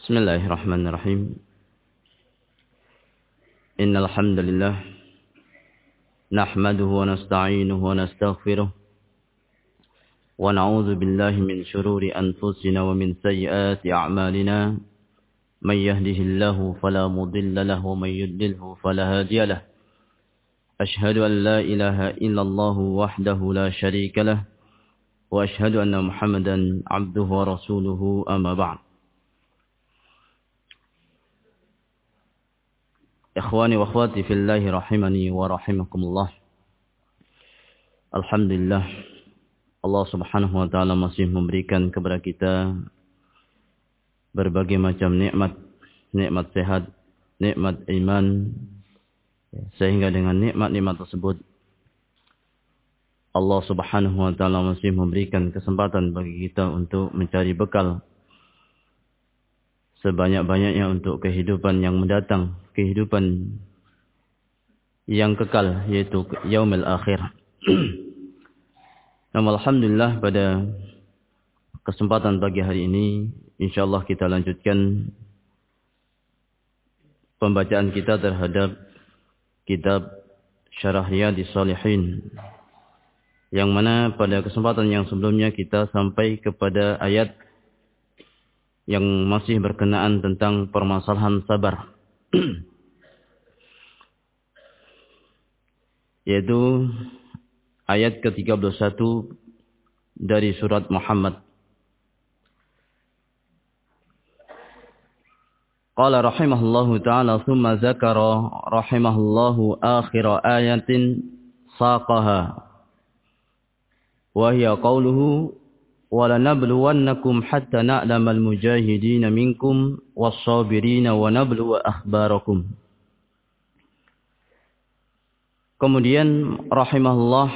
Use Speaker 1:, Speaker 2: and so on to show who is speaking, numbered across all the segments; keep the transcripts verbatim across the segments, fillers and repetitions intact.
Speaker 1: Bismillahirrahmanirrahim. Innal hamdalillah nahmaduhu wa nasta'inuhu wa nastaghfiruh wa na'udzu billahi min shururi anfusina wa min sayyiati a'malina. May yahdihillahu fala mudilla lahu wa may yudlilhu fala hadiya lahu. Ashhadu an la ilaha illallah wahdahu la syarika lah wa ashhadu anna Muhammadan 'abduhu wa rasuluhu amma ba'd. Ikhwani wa akhwati fillahi rahimani wa rahimakumullah. Alhamdulillah, Allah subhanahu wa ta'ala masih memberikan kepada kita berbagai macam nikmat, nikmat sehat, nikmat iman, sehingga dengan nikmat-nikmat tersebut Allah subhanahu wa ta'ala masih memberikan kesempatan bagi kita untuk mencari bekal sebanyak-banyaknya untuk kehidupan yang mendatang, kehidupan yang kekal, yaitu yaumil akhir. Namun alhamdulillah, pada kesempatan pagi hari ini insyaallah kita lanjutkan pembacaan kita terhadap kitab Syarah Riyadhis Shalihin, yang mana pada kesempatan yang sebelumnya kita sampai kepada ayat yang masih berkenaan tentang permasalahan sabar. Yaitu ayat ke tiga puluh satu dari surat Muhammad. Qala rahimahullahu ta'ala thumma zakara rahimahullahu akhira ayatin saqaha wa hiya qawluhu وَلَنَبْلُوَنَّكُمْ حَتَّى نَعْلَمَ الْمُجَاهِدِينَ مِنْكُمْ وَالصَّابِرِينَ وَنَبْلُوَ أَخْبَارَكُمْ. Kemudian rahimahullah,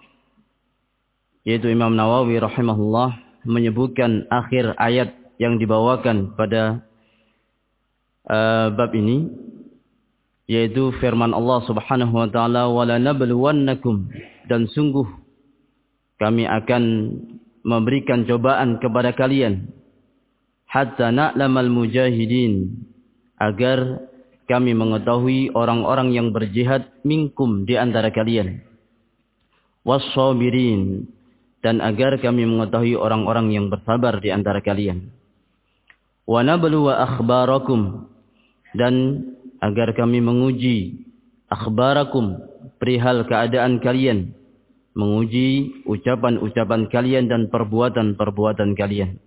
Speaker 1: yaitu Imam Nawawi rahimahullah, menyebutkan akhir ayat yang dibawakan pada uh, bab ini, yaitu firman Allah subhanahu wa ta'ala, وَلَنَبْلُوَنَّكُمْ, dan sungguh kami akan memberikan cobaan kepada kalian, hatta na'lamal mujahidin, agar kami mengetahui orang-orang yang berjihad minkum, di antara kalian, wassabirin, dan agar kami mengetahui orang-orang yang bersabar di antara kalian, wa nabluwa akhbarakum, dan agar kami menguji akhbarakum, perihal keadaan kalian, menguji ucapan-ucapan kalian dan perbuatan-perbuatan kalian.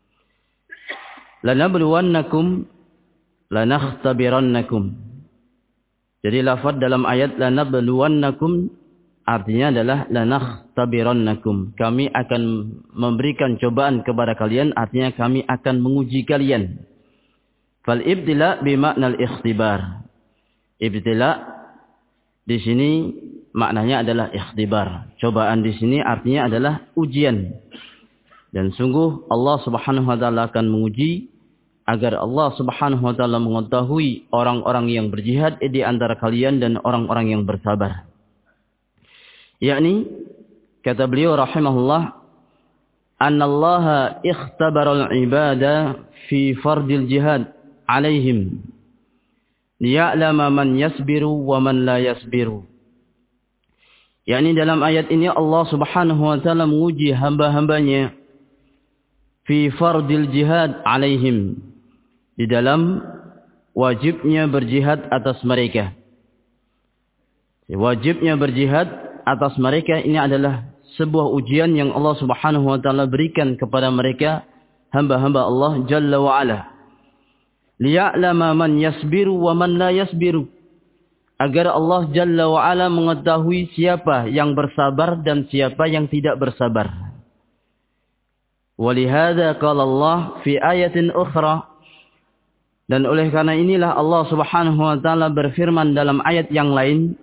Speaker 1: Lanabluwannakum lanakhtabirannakum. Jadi lafaz dalam ayat lanabluwannakum artinya adalah lanakhtabirannakum. Kami akan memberikan cobaan kepada kalian, artinya kami akan menguji kalian. Fal ibtila bimakna al-ikhtibar. Ibtila di sini maknanya adalah ikhtibar. Cobaan di sini artinya adalah ujian. Dan sungguh Allah Subhanahu wa taala akan menguji agar Allah Subhanahu wa taala mengetahui orang-orang yang berjihad di antara kalian dan orang-orang yang bersabar. Yakni kata beliau rahimahullah, annallaha ikhtabara al-ibada fi fardil jihad alaihim liya'lama man yasbiru wa man la yasbiru. Yakni dalam ayat ini Allah subhanahu wa ta'ala menguji hamba-hambanya fi fardil jihad alaihim, di dalam wajibnya berjihad atas mereka. Wajibnya berjihad atas mereka ini adalah sebuah ujian yang Allah subhanahu wa ta'ala berikan kepada mereka, hamba-hamba Allah jalla wa ala. Liya'lama man yasbiru wa man la yasbiru, agar Allah Jalla wa'ala mengetahui siapa yang bersabar dan siapa yang tidak bersabar. Walihada qala Allah fi ayatin ukhra, dan oleh karena inilah Allah subhanahu wa ta'ala berfirman dalam ayat yang lain,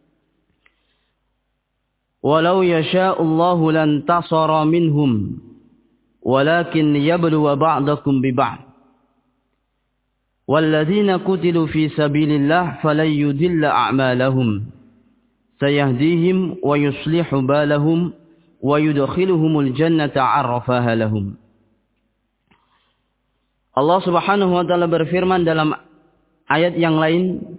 Speaker 1: walau yasha'ullahu lantasara minhum walakin liyabluwa ba'dakum bi ba'd. وَالَّذِينَ قُتِلُوا فِي سَبِيلِ اللَّهِ فَلَنْ يُضِلَّ أَعْمَالَهُمْ سَيَهْدِيهِمْ وَيُصْلِحُ بَالَهُمْ وَيُدْخِلُهُمُ الْجَنَّةَ عَرَّفَهَا لَهُمْ. Allah Subhanahu wa taala berfirman dalam ayat yang lain,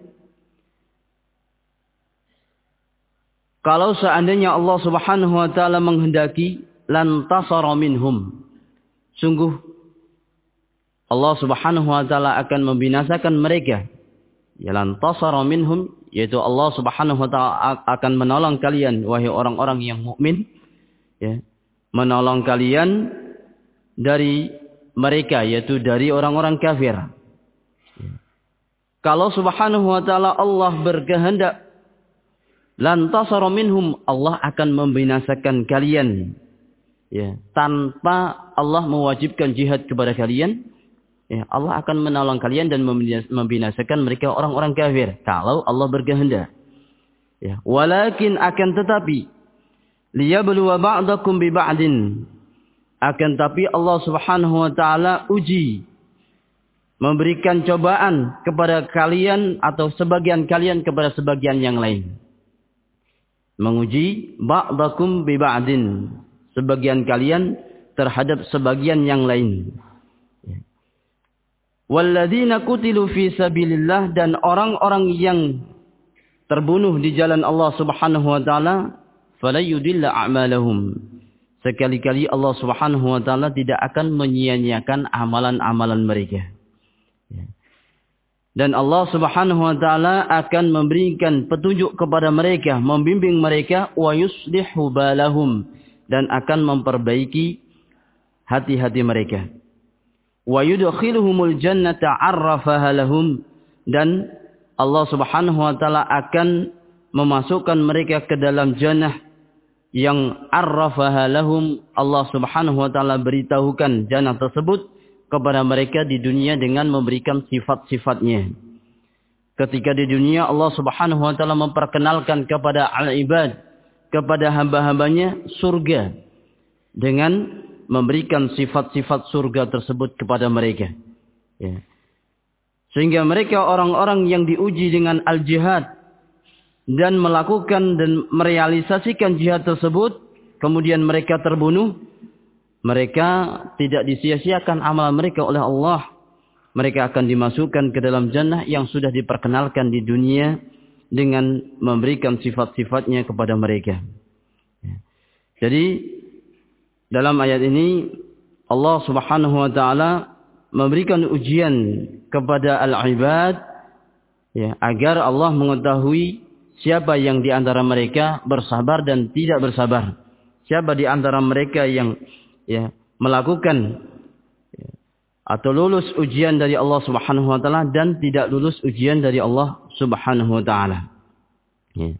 Speaker 1: kalau seandainya Allah Subhanahu wa taala menghendaki, lantasara minhum. Sungguh Allah Subhanahu wa taala akan membinasakan mereka. Ya, lantasara minhum, yaitu Allah Subhanahu wa taala akan menolong kalian wahai orang-orang yang mukmin, ya. Menolong kalian dari mereka, yaitu dari orang-orang kafir. Kalau Subhanahu wa taala Allah berkehendak, lantasara minhum, Allah akan membinasakan kalian. Ya, tanpa Allah mewajibkan jihad kepada kalian, ya, Allah akan menolong kalian dan membinasakan mereka orang-orang kafir kalau Allah berkehendak. Ya, walakin akan tetapi liyabluwa ba'dakum bi ba'din. Akan tapi Allah Subhanahu wa taala uji, memberikan cobaan kepada kalian atau sebagian kalian kepada sebagian yang lain. Menguji ba'dakum bi ba'din, sebagian kalian terhadap sebagian yang lain. Walladzina qutilu fi sabilillah, dan orang-orang yang terbunuh di jalan Allah Subhanahu wa taala, fala yudilla a'malahum. Sekali-kali Allah Subhanahu wa taala tidak akan menyia-nyiakan amalan-amalan mereka. Dan Allah Subhanahu wa taala akan memberikan petunjuk kepada mereka, membimbing mereka, wa yuslihu balahum, dan akan memperbaiki hati-hati mereka. Wa yudkhiluhumul jannata 'arrafaha lahum, dan Allah Subhanahu wa taala akan memasukkan mereka ke dalam jannah yang arrafaha lahum, Allah Subhanahu wa taala beritahukan jannah tersebut kepada mereka di dunia dengan memberikan sifat-sifatnya. Ketika di dunia Allah Subhanahu wa taala memperkenalkan kepada al-ibad, kepada hamba-hambanya surga dengan memberikan sifat-sifat surga tersebut kepada mereka. Ya. Sehingga mereka orang-orang yang diuji dengan al-jihad dan melakukan dan merealisasikan jihad tersebut, kemudian mereka terbunuh, mereka tidak disia-siakan amal mereka oleh Allah. Mereka akan dimasukkan ke dalam jannah yang sudah diperkenalkan di dunia dengan memberikan sifat-sifatnya kepada mereka. Jadi dalam ayat ini Allah Subhanahu wa taala memberikan ujian kepada al-ibad, ya, agar Allah mengetahui siapa yang di antara mereka bersabar dan tidak bersabar. Siapa di antara mereka yang, ya, melakukan, ya, atau lulus ujian dari Allah Subhanahu wa taala dan tidak lulus ujian dari Allah Subhanahu wa taala. Ya.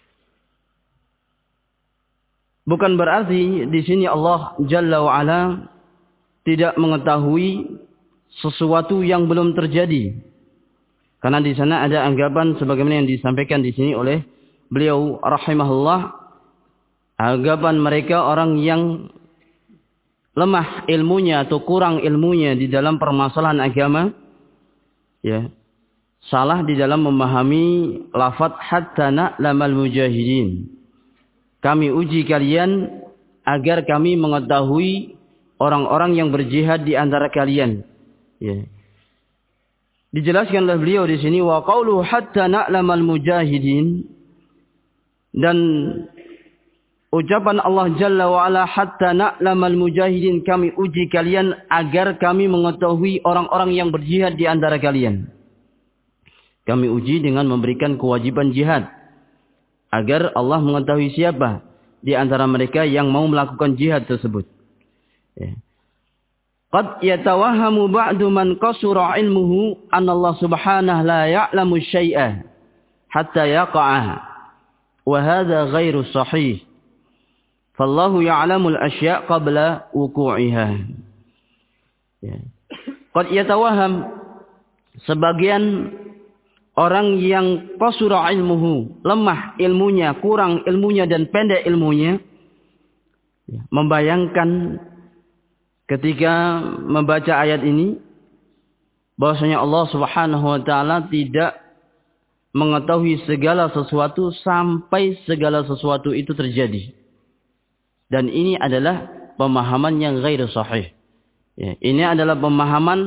Speaker 1: Bukan berarti di sini Allah Jalla wa Ala tidak mengetahui sesuatu yang belum terjadi. Karena di sana ada anggapan sebagaimana yang disampaikan di sini oleh beliau rahimahullah, anggapan mereka orang yang lemah ilmunya atau kurang ilmunya di dalam permasalahan agama, ya, salah di dalam memahami lafaz hatta na'lamal mujahidin. Kami uji kalian agar kami mengetahui orang-orang yang berjihad di antara kalian. Ya. Dijelaskan oleh beliau di sini, wa qauluhu hatta na'lamal mujahidin, dan ucapan Allah Jalla wa Ala hatta na'lamal mujahidin, kami uji kalian agar kami mengetahui orang-orang yang berjihad di antara kalian. Kami uji dengan memberikan kewajiban jihad agar Allah mengetahui siapa di antara mereka yang mau melakukan jihad tersebut. Ya. Qad yatawahhamu ba'du man qasura ilmuhu anna Allah subhanahu la ya'lamu syai'a hatta yaqa'a, wa hadha ghairu sahih. Fallahu ya'lamu al-asya' qabla wuqu'iha. Ya. Qad yatawahham, sebagian orang yang qasura ilmuhu, lemah ilmunya, kurang ilmunya dan pendek ilmunya, ya, membayangkan ketika membaca ayat ini bahwasanya Allah Subhanahu wa taala tidak mengetahui segala sesuatu sampai segala sesuatu itu terjadi. Dan ini adalah pemahaman yang ghairu sahih. Ya, ini adalah pemahaman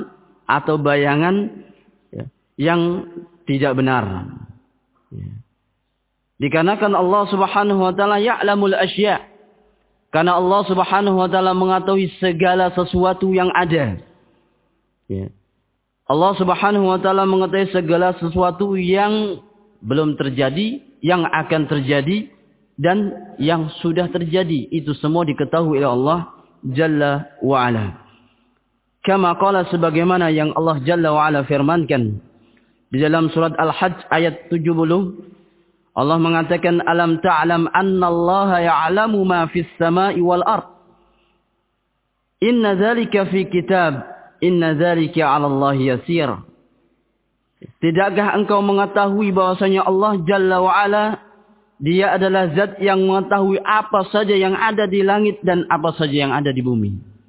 Speaker 1: atau bayangan ya, yang tidak benar. Ya. Dikarenakan Allah Subhanahu wa taala ya'lamul asya'. Karena Allah Subhanahu wa taala mengetahui segala sesuatu yang ada. Ya. Allah Subhanahu wa taala mengetahui segala sesuatu yang belum terjadi, yang akan terjadi dan yang sudah terjadi. Itu semua diketahui oleh Allah Jalla wa Ala. Kama qala, sebagaimana yang Allah Jalla wa Ala firmankan di dalam surat Al-Hajj ayat tujuh puluh, Allah mengatakan, alam ta'lam annallaha ya'lamu ma fis sama'i wal ard. Inna dzalika fi kitab, inna dzalika 'ala Allahi yasir. Tidakkah engkau mengetahui bahwasanya Allah Jalla wa Ala, Dia adalah zat yang mengetahui apa saja yang ada di langit dan apa saja yang ada di bumi.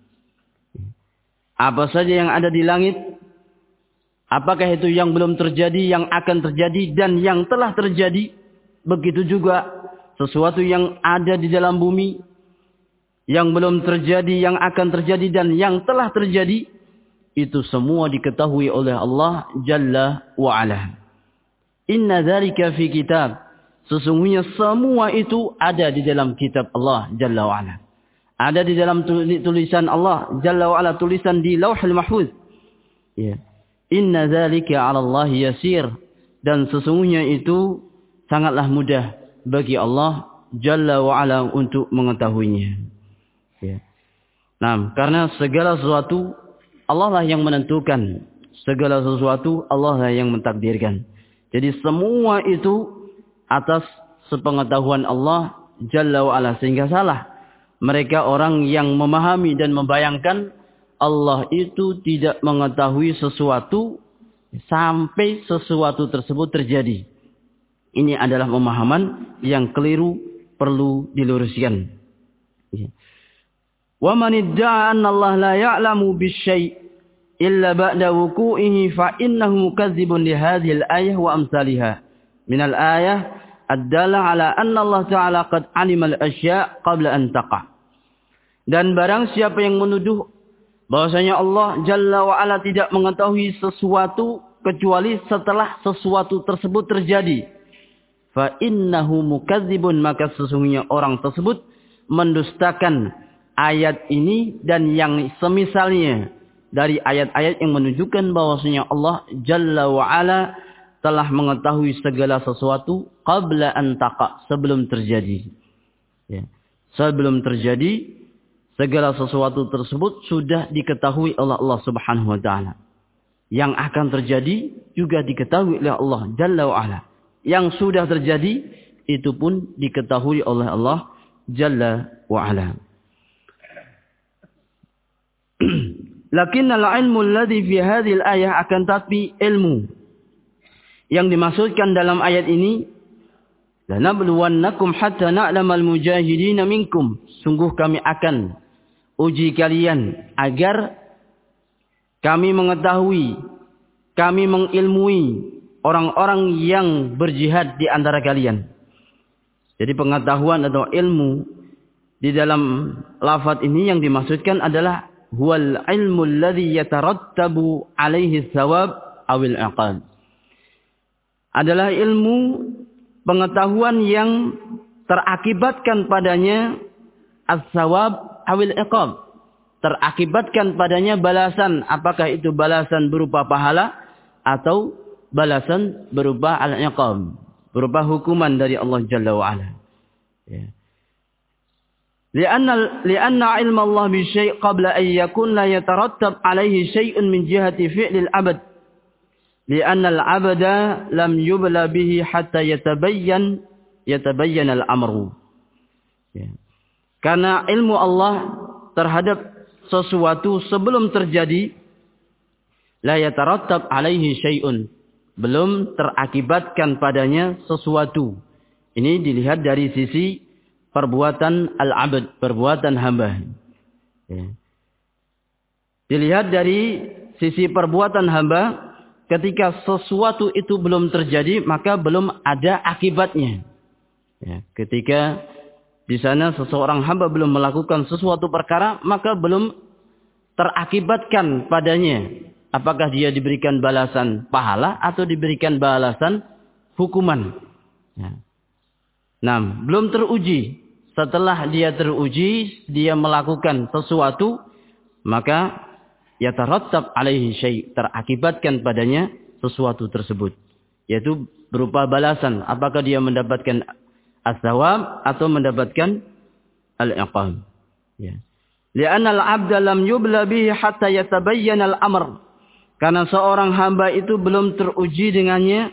Speaker 1: Apa saja yang ada di langit, apakah itu yang belum terjadi, yang akan terjadi, dan yang telah terjadi. Begitu juga sesuatu yang ada di dalam bumi, yang belum terjadi, yang akan terjadi, dan yang telah terjadi. Itu semua diketahui oleh Allah Jalla wa Ala. Inna dzalika fi kitab. Sesungguhnya semua itu ada di dalam kitab Allah Jalla wa Ala. Ada di dalam tulisan Allah Jalla wa Ala, tulisan di Lauhul Mahfuz. Ya. Inna dzalika 'ala Allahi yasir. Dan sesungguhnya itu sangatlah mudah bagi Allah Jalla wa Ala untuk mengetahuinya. Ya. Nah, karena segala sesuatu Allah lah yang menentukan. Segala sesuatu Allah lah yang mentakdirkan. Jadi semua itu atas sepengetahuan Allah Jalla wa Ala. Sehingga salah mereka orang yang memahami dan membayangkan Allah itu tidak mengetahui sesuatu sampai sesuatu tersebut terjadi. Ini adalah pemahaman yang keliru, perlu diluruskan. Wa man idda'a anna Allah la ya'lamu bisyai' illa ba'da wuqu'ihi fa innahu mukadzibun li hadhihi al-ayah wa amsalihha. Min al-ayah ad-dalla 'ala anna Allah Ta'ala qad 'alima al-asya' qabla an taqa'. Dan barang siapa yang menuduh bahwasanya Allah Jalla wa Ala tidak mengetahui sesuatu kecuali setelah sesuatu tersebut terjadi, fa innahu mukadzibun, maka sesungguhnya orang tersebut mendustakan ayat ini dan yang semisalnya dari ayat-ayat yang menunjukkan bahwasanya Allah Jalla wa Ala telah mengetahui segala sesuatu qabla an taqa, sebelum terjadi. Ya. Sebelum terjadi, segala sesuatu tersebut sudah diketahui oleh Allah Subhanahu wa taala. Yang akan terjadi juga diketahui oleh Allah Jalla wa Ala. Yang sudah terjadi itu pun diketahui oleh Allah Jalla wa Ala. Lakinnal ilmu alladhi fi hadhil ayah, akan tapi ilmu yang dimaksudkan dalam ayat ini, lanabluwannakum hatta na'lamal mujahidina minkum, sungguh kami akan uji kalian agar kami mengetahui, kami mengilmui orang-orang yang berjihad di antara kalian. Jadi pengetahuan atau ilmu di dalam lafaz ini yang dimaksudkan adalah huwal ilmu alladhi yatarattabu alaihi thawab awil iqab. Adalah ilmu pengetahuan yang terakibatkan padanya as-thawab awil iqab. Terakibatkan padanya balasan, apakah itu balasan berupa pahala atau balasan berupa al-iqab, berupa hukuman dari Allah Jalla wa Ala. Ya. Lianna lianna ilma Allah bi syai' qabla an yakun la yatarattab alaihi syai'un min jihati fi'lil abad. Lianna al-abada lam yubla bihi hatta yatabayyan yatabayyan al-amru. Ya. Karena ilmu Allah terhadap sesuatu sebelum terjadi, la yatarattab alaihi syai'un, belum terakibatkan padanya sesuatu. Ini dilihat dari sisi perbuatan al-abd, perbuatan hamba. Ya. Dilihat dari sisi perbuatan hamba, ketika sesuatu itu belum terjadi, maka belum ada akibatnya. Ya. Ketika di sana seseorang hamba belum melakukan sesuatu perkara, maka belum terakibatkan padanya Apakah dia diberikan balasan pahala atau diberikan balasan hukuman? Ya. Nah, belum teruji. Setelah dia teruji, dia melakukan sesuatu, maka yatarattab alaihi syai', terakibatkan padanya sesuatu tersebut, yaitu berupa balasan. Apakah dia mendapatkan as-sawab atau mendapatkan al-iqam? Ya. Li'anna al-'abda lam yubla bihi hatta yatabayyana al-amr. Karena seorang hamba itu belum teruji dengannya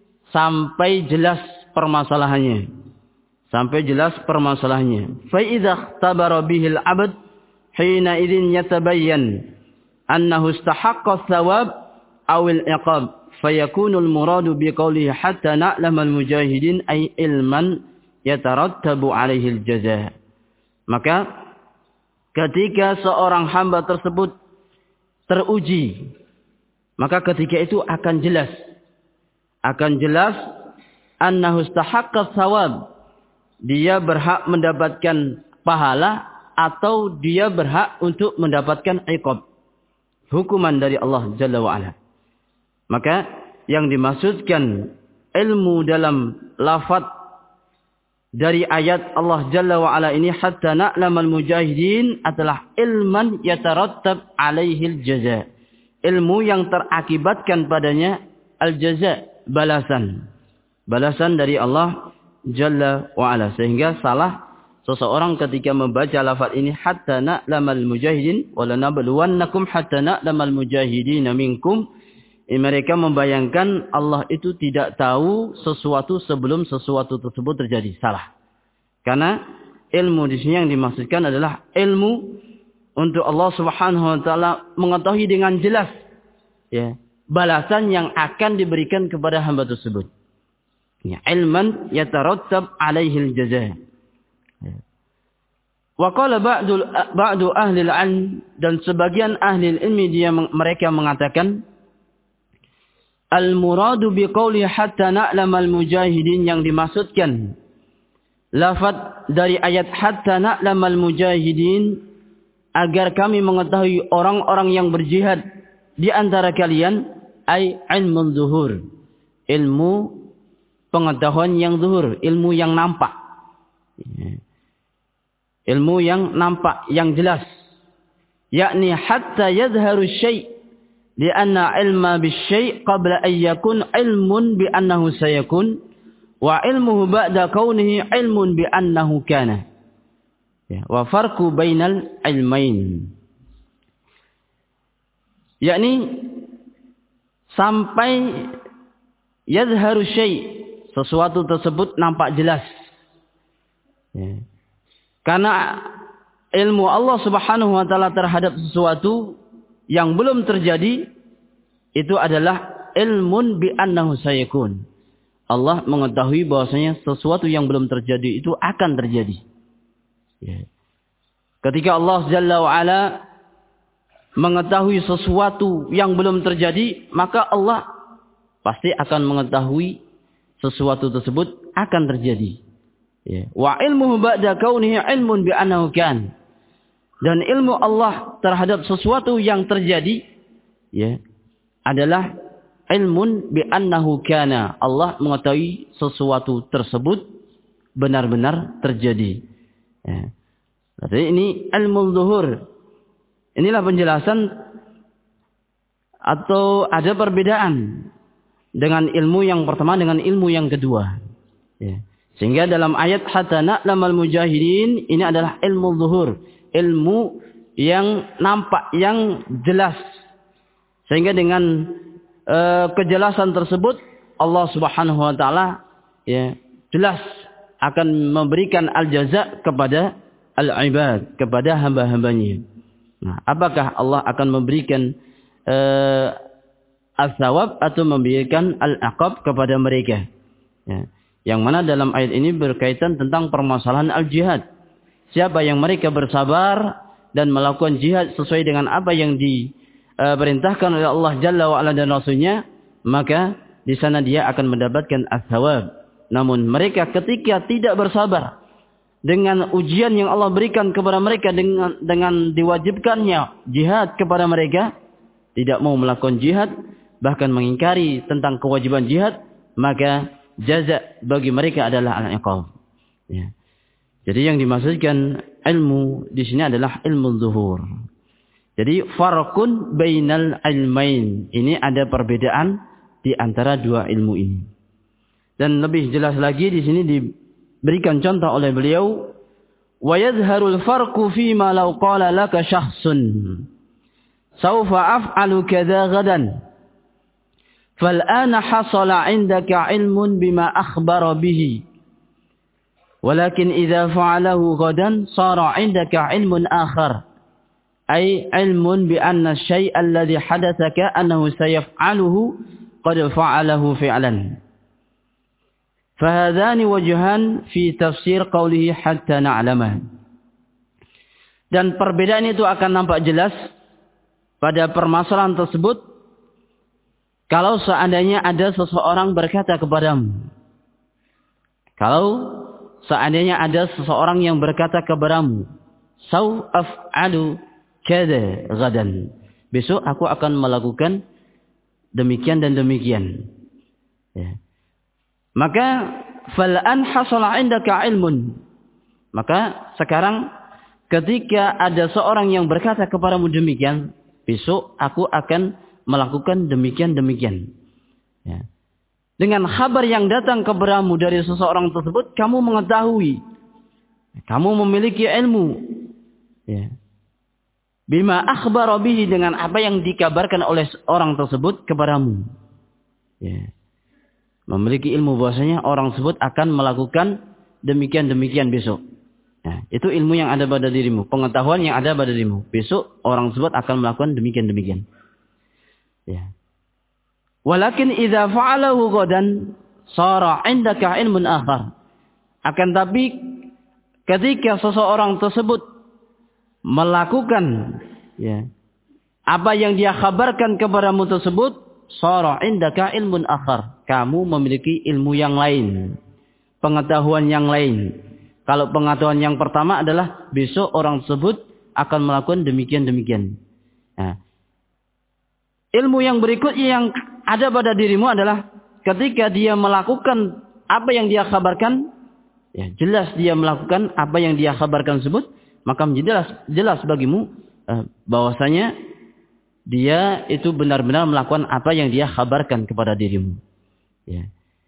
Speaker 1: sampai jelas permasalahannya. Sampai jelas permasalahannya. Fa idza ikhtabara bihi al-'abd hina idzin yatabayyan annahu istahaqqa ath-thawab aw al-iqab fayakunu al-muradu biqawlihi hatta na'lama al-mujahidin ay ilman yatarattabu 'alaihi al-jazaa. Maka ketika seorang hamba tersebut teruji, maka ketika itu akan jelas akan jelas annahu istahaqqa ath-thawab, dia berhak mendapatkan pahala atau dia berhak untuk mendapatkan iqab, hukuman dari Allah Jalla wa'ala. Maka yang dimaksudkan ilmu dalam lafaz dari ayat Allah Jalla wa'ala ini hatta na'lamal mujahidin adalah ilman yatarattab alaihil jaza, ilmu yang terakibatkan padanya al-jaza, balasan balasan dari Allah Jalla wa'ala. Sehingga salah seseorang ketika membaca lafaz ini hatta na'lamal mujahidin wa lanabluwannakum hatta na'lamal mujahidin minkum, mereka membayangkan Allah itu tidak tahu sesuatu sebelum sesuatu tersebut terjadi. Salah. Karena ilmu di sini yang dimaksudkan adalah ilmu untuk Allah Subhanahu wa taala mengetahui dengan jelas, ya, balasan yang akan diberikan kepada hamba tersebut. Ya, ilman yatarattab alaihil jazaa. Wa qala ba'du ba'du ahli al-'ilm, dan sebagian ahli ilmi dia mereka mengatakan al-muradu biqauli hatta na'lamal mujahidin, yang dimaksudkan lafaz dari ayat hatta na'lamal mujahidin agar kami mengetahui orang-orang yang berjihad di antara kalian, ay ilmun zuhur, ilmu pengetahuan yang zuhur, ilmu yang nampak. Ilmu yang nampak, yang jelas. Yakni hatta yadhharu syai' lianna ilma bisyai' qabla an yakun ilmun bi annahu sayakun wa ilmuhu ba'da kaunihi ilmun bi annahu kana. Ya, wa farqu bainal ilmain. Yakni sampai yadhharu syai', sesuatu tersebut nampak jelas. Ya. Karena ilmu Allah Subhanahu wa taala terhadap sesuatu yang belum terjadi itu adalah ilmun bi annahu sayakun. Allah mengetahui bahwasanya sesuatu yang belum terjadi itu akan terjadi. Ya. Ketika Allah Jalla wa Ala mengetahui sesuatu yang belum terjadi, maka Allah pasti akan mengetahui sesuatu tersebut akan terjadi. Ya. Wa ilmuhu ba'da kaunihi ilmun bi annahu kan. Dan ilmu Allah terhadap sesuatu yang terjadi, ya, adalah ilmun bi annahu kana. Allah mengetahui sesuatu tersebut benar-benar terjadi. Ya. Jadi ini ilmu zuhur. Inilah penjelasan atau ada perbedaan dengan ilmu yang pertama dengan ilmu yang kedua. Ya. Sehingga dalam ayat hatta na'lamal mujahidin ini adalah ilmu zuhur, ilmu yang nampak, yang jelas. Sehingga dengan uh, kejelasan tersebut Allah Subhanahu wa taala, ya, jelas akan memberikan al-jaza kepada al-ibad, kepada hamba-hambanya. Nah, apakah Allah akan memberikan uh, al-thawab atau memberikan al-aqab kepada mereka? Ya. Yang mana dalam ayat ini berkaitan tentang permasalahan al-jihad. Siapa yang mereka bersabar dan melakukan jihad sesuai dengan apa yang diperintahkan oleh Allah Jalla wa'ala dan Rasulnya, maka di sana dia akan mendapatkan al-thawab. Namun mereka ketika tidak bersabar dengan ujian yang Allah berikan kepada mereka dengan, dengan diwajibkannya jihad kepada mereka, tidak mau melakukan jihad, bahkan mengingkari tentang kewajiban jihad, maka jaza bagi mereka adalah al-iqab. Ya. Jadi yang dimaksudkan ilmu di sini adalah ilmu zuhur. Jadi farqun bainal ilmain. Ini ada perbedaan di antara dua ilmu ini. Dan lebih jelas lagi di sini diberikan contoh oleh beliau, wa yadhharul farqu fi ma law qala laka syakhsun sawfa af'alu kadza gadan fal ana hasala 'indaka 'ilmun bima akhbara bihi. Walakin idza fa'alahu ghadan sara 'indaka 'ilmun akhar ay 'ilmun bi anna asy-syai' alladhi hadatsaka annahu sayaf'aluhu qad fa'alahu fi'lan. Fahadhani wajhan fi tafsir qawlihi hatta na'lamah. Dan perbedaan itu akan nampak jelas pada permasalahan tersebut kalau seandainya ada seseorang berkata kepadamu, kalau seandainya ada seseorang yang berkata kepadamu, "Sau af'alu kada gadan." Besok aku akan melakukan demikian dan demikian. Ya. Maka fal'an hasala 'indaka 'ilmun. Maka sekarang ketika ada seorang yang berkata kepadamu demikian, besok aku akan melakukan demikian demikian. Ya. Dengan kabar yang datang kepadamu dari seseorang tersebut, kamu mengetahui, kamu memiliki ilmu, ya. Bima akhbara bihi, dengan apa yang dikabarkan oleh orang tersebut kepadamu, ya. Memiliki ilmu bahwasanya orang tersebut akan melakukan demikian demikian besok. Nah, itu ilmu yang ada pada dirimu, pengetahuan yang ada pada dirimu. Besok orang tersebut akan melakukan demikian demikian. Ya. Walakin idza fa'alahu ghadan sara 'indaka 'ilmun akhar. Akan tapi ketika seseorang tersebut melakukan, ya, apa yang dia kabarkan kepadamu tersebut, sara 'indaka 'ilmun akhar. Kamu memiliki ilmu yang lain, pengetahuan yang lain. Kalau pengetahuan yang pertama adalah besok orang tersebut akan melakukan demikian demikian. Nah, ilmu yang berikutnya yang ada pada dirimu adalah ketika dia melakukan apa yang dia kabarkan, ya, jelas dia melakukan apa yang dia kabarkan tersebut, maka menjadi jelas, jelas bagimu eh, bahwasanya dia itu benar-benar melakukan apa yang dia kabarkan kepada dirimu. Ya.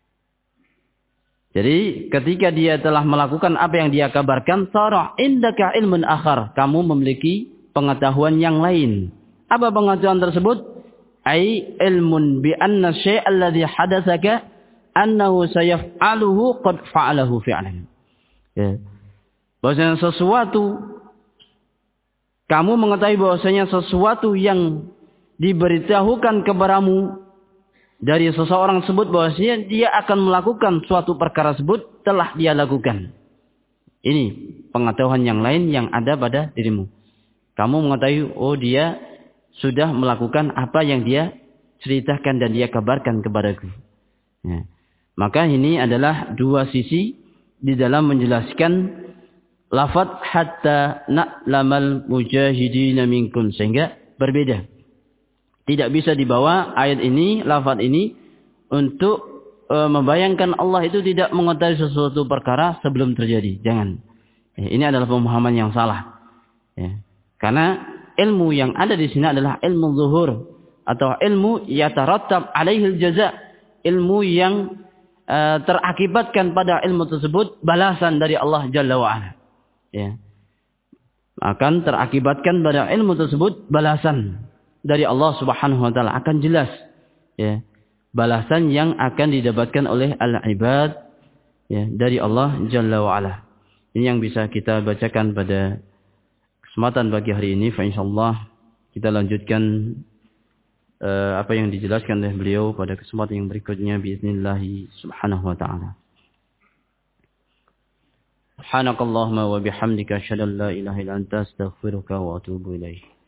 Speaker 1: Jadi ketika dia telah melakukan apa yang dia kabarkan, sara indaka ilmun akhar, kamu memiliki pengetahuan yang lain. Apa pengetahuan tersebut? Ai ilmun bi anna syai' alladhi hadatsaka annahu sayaf'aluhu qad fa'alahu fi'lan. Ya. Bahwasanya sesuatu, kamu mengetahui bahwasanya sesuatu yang diberitahukan kepadamu dari seseorang tersebut bahwasanya dia akan melakukan suatu perkara tersebut telah dia lakukan. Ini pengetahuan yang lain yang ada pada dirimu. Kamu mengetahui, oh dia sudah melakukan apa yang dia ceritakan dan dia kabarkan kepadaku. Ya. Maka ini adalah dua sisi di dalam menjelaskan lafaz hatta na'lamal mujahidina minkum, sehingga berbeda. Tidak bisa dibawa ayat ini, lafaz ini untuk e, membayangkan Allah itu tidak mengetahui sesuatu perkara sebelum terjadi. Jangan. Ya, ini adalah pemahaman yang salah. Ya. Karena ilmu yang ada di sini adalah ilmu zuhur atau ilmu yatarattab alaihil jaza, ilmu yang uh, terakibatkan pada ilmu tersebut balasan dari Allah Jalla wa Ala. Ya. Akan terakibatkan pada ilmu tersebut balasan dari Allah Subhanahu wa taala, akan jelas, ya. Balasan yang akan didapatkan oleh al-ibad, ya, dari Allah Jalla wa Ala. Ini yang bisa kita bacakan pada kesempatan pagi hari ini. Fa insyaallah kita lanjutkan uh, apa yang dijelaskan oleh beliau pada kesempatan yang berikutnya biiznillah subhanahu wa ta'ala. Subhanakallahumma wa bihamdika asyhadu an la ilaha illa anta astaghfiruka wa atubu ilaik.